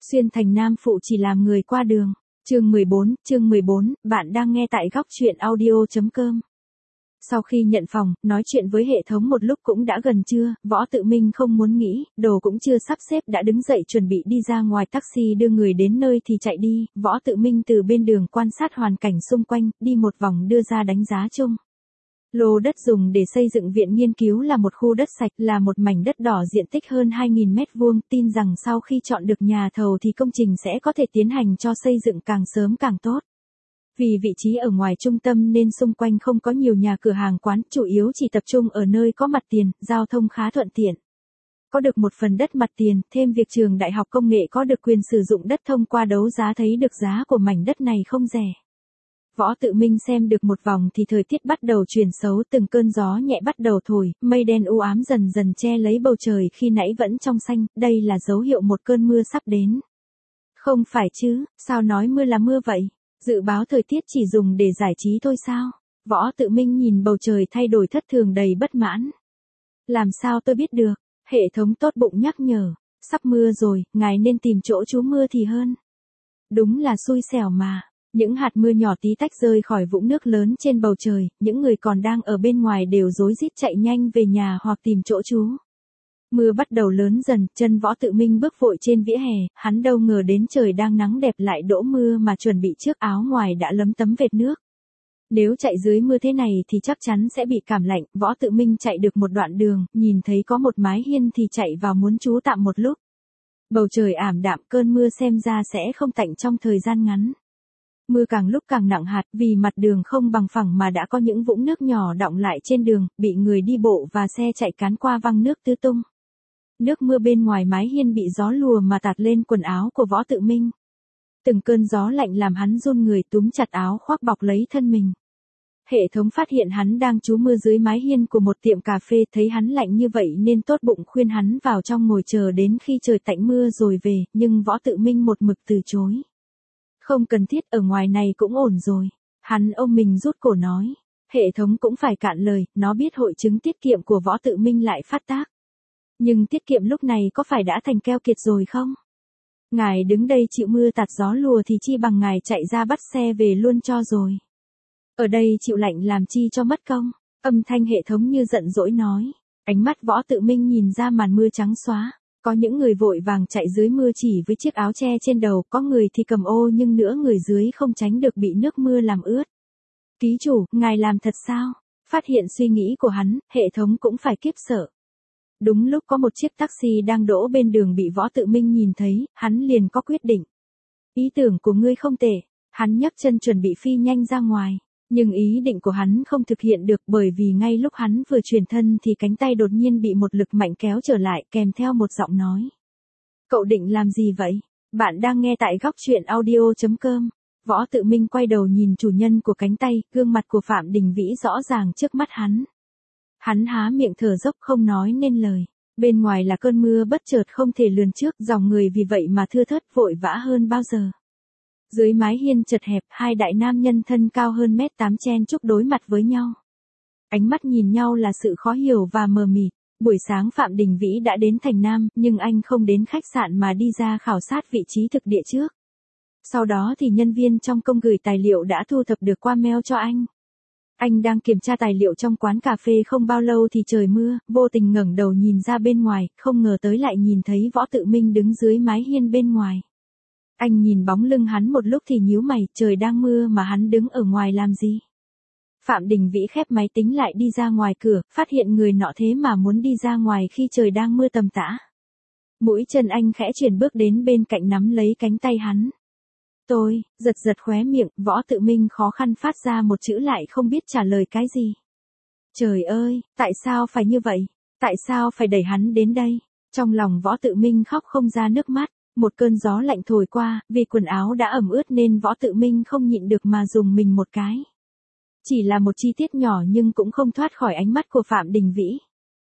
Xuyên thành nam phụ chỉ làm người qua đường. Chương 14, bạn đang nghe tại góc truyện audio.com. Sau khi nhận phòng, nói chuyện với hệ thống một lúc cũng đã gần trưa, Võ Tự Minh không muốn nghĩ, đồ cũng chưa sắp xếp đã đứng dậy chuẩn bị đi ra ngoài taxi đưa người đến nơi thì chạy đi, Võ Tự Minh từ bên đường quan sát hoàn cảnh xung quanh, đi một vòng đưa ra đánh giá chung. Lô đất dùng để xây dựng viện nghiên cứu là một khu đất sạch, là một mảnh đất đỏ diện tích hơn 2.000 mét vuông, tin rằng sau khi chọn được nhà thầu thì công trình sẽ có thể tiến hành cho xây dựng càng sớm càng tốt. Vì vị trí ở ngoài trung tâm nên xung quanh không có nhiều nhà cửa hàng quán, chủ yếu chỉ tập trung ở nơi có mặt tiền, giao thông khá thuận tiện. Có được một phần đất mặt tiền, thêm việc trường Đại học Công nghệ có được quyền sử dụng đất thông qua đấu giá thấy được giá của mảnh đất này không rẻ. Võ Tự Minh xem được một vòng thì thời tiết bắt đầu chuyển xấu, từng cơn gió nhẹ bắt đầu thổi, mây đen u ám dần dần che lấy bầu trời khi nãy vẫn trong xanh, đây là dấu hiệu một cơn mưa sắp đến. Không phải chứ, sao nói mưa là mưa vậy? Dự báo thời tiết chỉ dùng để giải trí thôi sao? Võ Tự Minh nhìn bầu trời thay đổi thất thường đầy bất mãn. Làm sao tôi biết được? Hệ thống tốt bụng nhắc nhở, sắp mưa rồi, ngài nên tìm chỗ trú mưa thì hơn. Đúng là xui xẻo mà. Những hạt mưa nhỏ tí tách rơi khỏi vũng nước lớn trên bầu trời, những người còn đang ở bên ngoài đều rối rít chạy nhanh về nhà hoặc tìm chỗ trú. Mưa bắt đầu lớn dần, chân Võ Tự Minh bước vội trên vỉa hè, hắn đâu ngờ đến trời đang nắng đẹp lại đổ mưa mà chuẩn bị chiếc áo ngoài đã lấm tấm vệt nước. Nếu chạy dưới mưa thế này thì chắc chắn sẽ bị cảm lạnh, Võ Tự Minh chạy được một đoạn đường, nhìn thấy có một mái hiên thì chạy vào muốn trú tạm một lúc. Bầu trời ảm đạm, cơn mưa xem ra sẽ không tạnh trong thời gian ngắn. Mưa càng lúc càng nặng hạt vì mặt đường không bằng phẳng mà đã có những vũng nước nhỏ đọng lại trên đường, bị người đi bộ và xe chạy cán qua văng nước tứ tung. Nước mưa bên ngoài mái hiên bị gió lùa mà tạt lên quần áo của Võ Tự Minh. Từng cơn gió lạnh làm hắn run người, túm chặt áo khoác bọc lấy thân mình. Hệ thống phát hiện hắn đang trú mưa dưới mái hiên của một tiệm cà phê, thấy hắn lạnh như vậy nên tốt bụng khuyên hắn vào trong ngồi chờ đến khi trời tạnh mưa rồi về, nhưng Võ Tự Minh một mực từ chối. Không cần thiết, ở ngoài này cũng ổn rồi. Hắn ôm mình rút cổ nói. Hệ thống cũng phải cạn lời, nó biết hội chứng tiết kiệm của Võ Tự Minh lại phát tác. Nhưng tiết kiệm lúc này có phải đã thành keo kiệt rồi không? Ngài đứng đây chịu mưa tạt gió lùa thì chi bằng ngài chạy ra bắt xe về luôn cho rồi. Ở đây chịu lạnh làm chi cho mất công. Âm thanh hệ thống như giận dỗi nói. Ánh mắt Võ Tự Minh nhìn ra màn mưa trắng xóa. Có những người vội vàng chạy dưới mưa chỉ với chiếc áo che trên đầu, có người thì cầm ô nhưng nữa người dưới không tránh được bị nước mưa làm ướt. Ký chủ, ngài làm thật sao? Phát hiện suy nghĩ của hắn, hệ thống cũng phải kiếp sợ. Đúng lúc có một chiếc taxi đang đỗ bên đường bị Võ Tự Minh nhìn thấy, hắn liền có quyết định. Ý tưởng của ngươi không tệ. Hắn nhấc chân chuẩn bị phi nhanh ra ngoài. Nhưng ý định của hắn không thực hiện được bởi vì ngay lúc hắn vừa chuyển thân thì cánh tay đột nhiên bị một lực mạnh kéo trở lại kèm theo một giọng nói. Cậu định làm gì vậy? Bạn đang nghe tại góc truyện audio.com. Võ Tự Minh quay đầu nhìn chủ nhân của cánh tay, gương mặt của Phạm Đình Vĩ rõ ràng trước mắt hắn. Hắn há miệng thở dốc không nói nên lời. Bên ngoài là cơn mưa bất chợt không thể lường trước, dòng người vì vậy mà thưa thớt vội vã hơn bao giờ. Dưới mái hiên chật hẹp, hai đại nam nhân thân cao hơn 1m8 chen chúc đối mặt với nhau. Ánh mắt nhìn nhau là sự khó hiểu và mờ mịt. Buổi sáng Phạm Đình Vĩ đã đến thành Nam, nhưng anh không đến khách sạn mà đi ra khảo sát vị trí thực địa trước. Sau đó thì nhân viên trong công gửi tài liệu đã thu thập được qua mail cho anh. Anh đang kiểm tra tài liệu trong quán cà phê không bao lâu thì trời mưa, vô tình ngẩng đầu nhìn ra bên ngoài, không ngờ tới lại nhìn thấy Võ Tự Minh đứng dưới mái hiên bên ngoài. Anh nhìn bóng lưng hắn một lúc thì nhíu mày, trời đang mưa mà hắn đứng ở ngoài làm gì? Phạm Đình Vĩ khép máy tính lại đi ra ngoài cửa, phát hiện người nọ thế mà muốn đi ra ngoài khi trời đang mưa tầm tã. Mũi chân anh khẽ chuyển bước đến bên cạnh nắm lấy cánh tay hắn. Tôi, giật giật khóe miệng, Võ Tự Minh khó khăn phát ra một chữ lại không biết trả lời cái gì. Trời ơi, tại sao phải như vậy? Tại sao phải đẩy hắn đến đây? Trong lòng Võ Tự Minh khóc không ra nước mắt. Một cơn gió lạnh thổi qua, vì quần áo đã ẩm ướt nên Võ Tự Minh không nhịn được mà dùng mình một cái. Chỉ là một chi tiết nhỏ nhưng cũng không thoát khỏi ánh mắt của Phạm Đình Vĩ.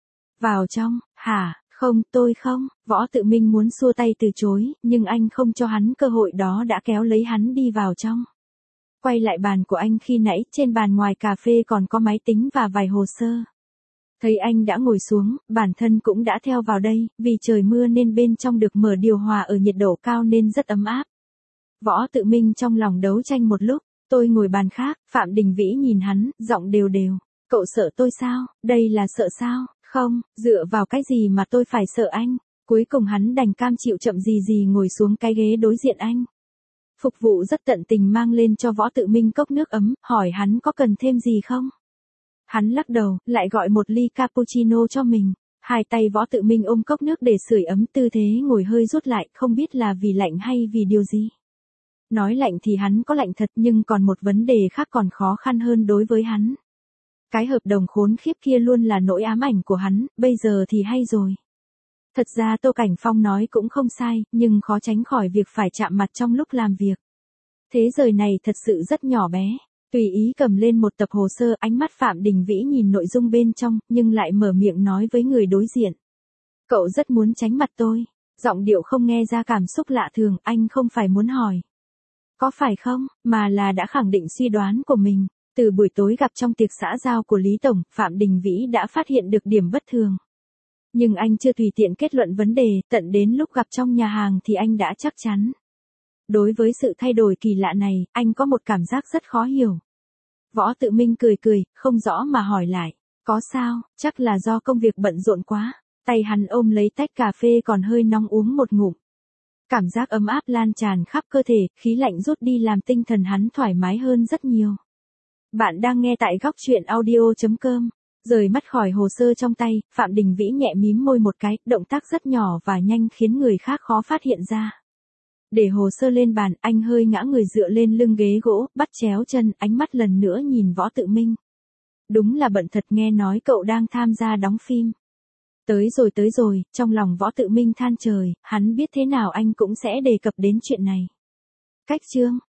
Vào trong, hả, không, tôi không, Võ Tự Minh muốn xua tay từ chối, nhưng anh không cho hắn cơ hội đó đã kéo lấy hắn đi vào trong. Quay lại bàn của anh khi nãy, trên bàn ngoài cà phê còn có máy tính và vài hồ sơ. Thấy anh đã ngồi xuống, bản thân cũng đã theo vào đây, vì trời mưa nên bên trong được mở điều hòa ở nhiệt độ cao nên rất ấm áp. Võ Tự Minh trong lòng đấu tranh một lúc, tôi ngồi bàn khác, Phạm Đình Vĩ nhìn hắn, giọng đều đều. Cậu sợ tôi sao, đây là sợ sao, không, dựa vào cái gì mà tôi phải sợ anh. Cuối cùng hắn đành cam chịu chậm gì ngồi xuống cái ghế đối diện anh. Phục vụ rất tận tình mang lên cho Võ Tự Minh cốc nước ấm, hỏi hắn có cần thêm gì không. Hắn lắc đầu, lại gọi một ly cappuccino cho mình. Hai tay Võ Tự Minh ôm cốc nước để sưởi ấm, tư thế ngồi hơi rút lại, không biết là vì lạnh hay vì điều gì. Nói lạnh thì hắn có lạnh thật, nhưng còn một vấn đề khác còn khó khăn hơn đối với hắn. Cái hợp đồng khốn khiếp kia luôn là nỗi ám ảnh của hắn, bây giờ thì hay rồi. Thật ra Tô Cảnh Phong nói cũng không sai, nhưng khó tránh khỏi việc phải chạm mặt trong lúc làm việc. Thế giới này thật sự rất nhỏ bé. Tùy ý cầm lên một tập hồ sơ, ánh mắt Phạm Đình Vĩ nhìn nội dung bên trong, nhưng lại mở miệng nói với người đối diện. Cậu rất muốn tránh mặt tôi. Giọng điệu không nghe ra cảm xúc lạ thường, anh không phải muốn hỏi. Có phải không, mà là đã khẳng định suy đoán của mình. Từ buổi tối gặp trong tiệc xã giao của Lý Tổng, Phạm Đình Vĩ đã phát hiện được điểm bất thường. Nhưng anh chưa tùy tiện kết luận vấn đề, tận đến lúc gặp trong nhà hàng thì anh đã chắc chắn. Đối với sự thay đổi kỳ lạ này, anh có một cảm giác rất khó hiểu. Võ Tự Minh cười, không rõ mà hỏi lại. Có sao, chắc là do công việc bận rộn quá. Tay hắn ôm lấy tách cà phê còn hơi nóng uống một ngụm. Cảm giác ấm áp lan tràn khắp cơ thể, khí lạnh rút đi làm tinh thần hắn thoải mái hơn rất nhiều. Bạn đang nghe tại góc truyện audio.com. Rời mắt khỏi hồ sơ trong tay, Phạm Đình Vĩ nhẹ mím môi một cái, động tác rất nhỏ và nhanh khiến người khác khó phát hiện ra. Để hồ sơ lên bàn, anh hơi ngã người dựa lên lưng ghế gỗ, bắt chéo chân, ánh mắt lần nữa nhìn Võ Tự Minh. Đúng là bận thật, nghe nói cậu đang tham gia đóng phim. Tới rồi, trong lòng Võ Tự Minh than trời, hắn biết thế nào anh cũng sẽ đề cập đến chuyện này. Cách chương,